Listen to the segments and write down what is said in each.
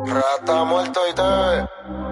Rata muerto y te ve.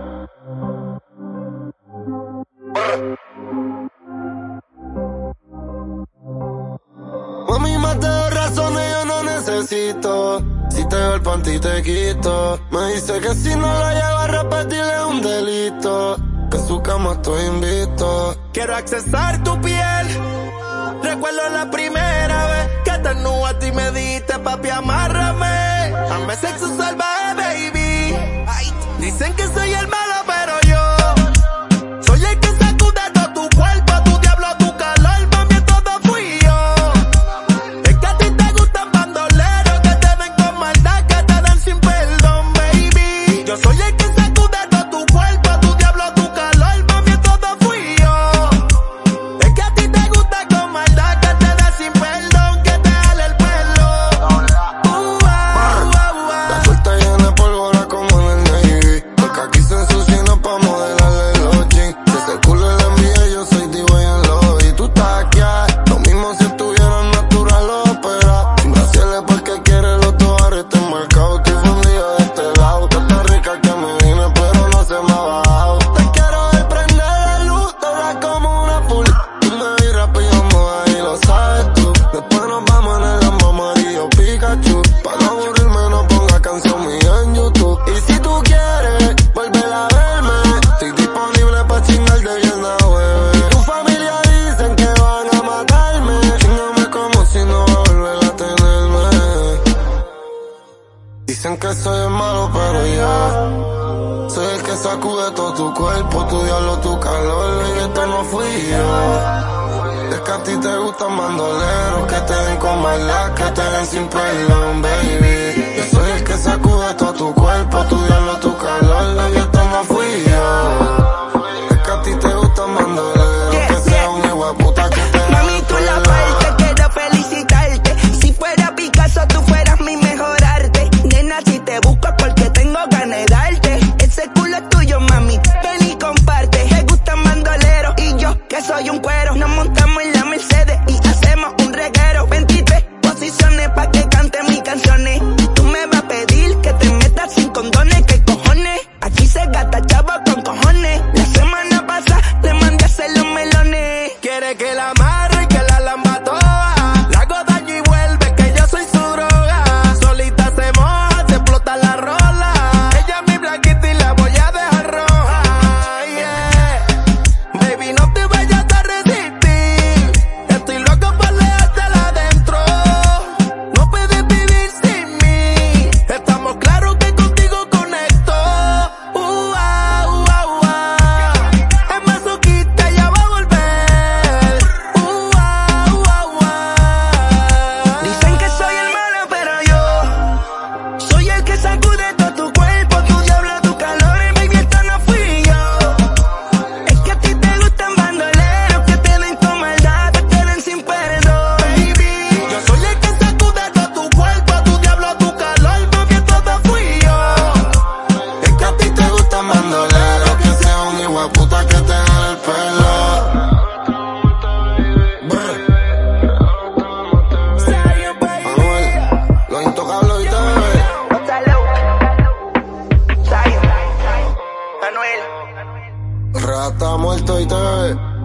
Mami, más de 2 razones yo no necesito. Si te veo el panty te quito. Me dice que si no lo llevo a repetir es un delito. Que en su cama estoy invicto. Quiero accesar tu piel. Recuerdo la primera vez que te nudaste y me diste, papi, amárrame. Dame sexo salvaje, baby. Ay, dicen que soy el malo, pero yo soy el que sacude todo tu cuerpo, tu diablo, tu calor, mami, todo fui yo. Es que a ti te gustan bandoleros que te ven con maldad, que te dan sin perdón, baby. Yo soy el que sacude todo tu cuerpo, tu diablo, tu calor, mami, todo fui yo. Es que a ti te gusta con maldad, que te da sin perdón, que te jale el pelo. La suelta llena de pólvora como en el Navy. Porque aquí se ensucia y no pa' modelarle los jeans. Si ese culo le envía, yo soy divo y en lo. Y tú estás aquí, lo mismo si estuvieran natural o opera. Sin brasiles porque quiere los dólares, te marcado. Estoy fundido de este lado. Tú estás rica que me vine, pero no se me ha bajado. Te quiero ver prender la luz, toda como una full. Y me vi rápido moda y lo sabes tú. Después nos vamos en el Lambo amarillo Pikachu. Pa' no aburrirme no ponga canción mía en YouTube. Y si tú quieres volver a verme, estoy disponible pa' chingar de viernes a jueves. Tu familia dicen que van a matarme. Chíngame como si no va a volver a tenerme. Dicen que soy el malo, pero yo soy el que sacude todo tu cuerpo, tu diablo, tu calor, y esto no fui yo. Es que a ti te gustan bandoleros que te den con maldad, que te den sin perdón, baby. Yo soy el que sacude todo tu cuerpo, tu diablo, tu calor, y esto no fui yo. Es que a ti te gustan bandoleros que sean un hijo de puta que te den Mami, tú la parte, quiero felicitarte. Si fuera Picasso, tú fueras mi mejor arte. Nena, si te busco es porque tengo ganas de darte. Ese culo es tuyo, mami, ven y comparte. Te gustan bandoleros y yo, que soy un cuero. Nos montamos en la Mercedes y hacemos un reguero. 23 posiciones pa' que cante mis canciones. Tú me vas a pedir que te metas sin condones. ¿Qué cojones? Aquí se gasta chavo con cojones. La semana pasada le mandé a hacer los melones. Quiere que la amarre y que la lamba toda. La hago daño y vuelve, que yo soy su droga. Solita se moja, se explota la rola. Ella es mi blanquita y la voy a dejar roja. Yeah. Baby, no te vayas a resistir. Estoy loco por dejártela adentro. No puedes vivir sin mí. Estamos claros que contigo conecto. Es masoquista, ella va a volver. Dicen que soy el malo, pero yo soy el que sacude todo tu cuerpo, tu diablo, tu calor, y baby, esto no fui yo. Es que a ti te gustan bandoleros que te den con maldad, que te den sin perdón, baby. Yo soy el que sacude todo tu cuerpo, tu diablo, tu calor, porque todo fui yo. Es que a ti te gustan bandoleros que sean un hijo de puta que te jale el pelo. Manuel, los intocables y te ve. Manuel. Rata muerto y te ve.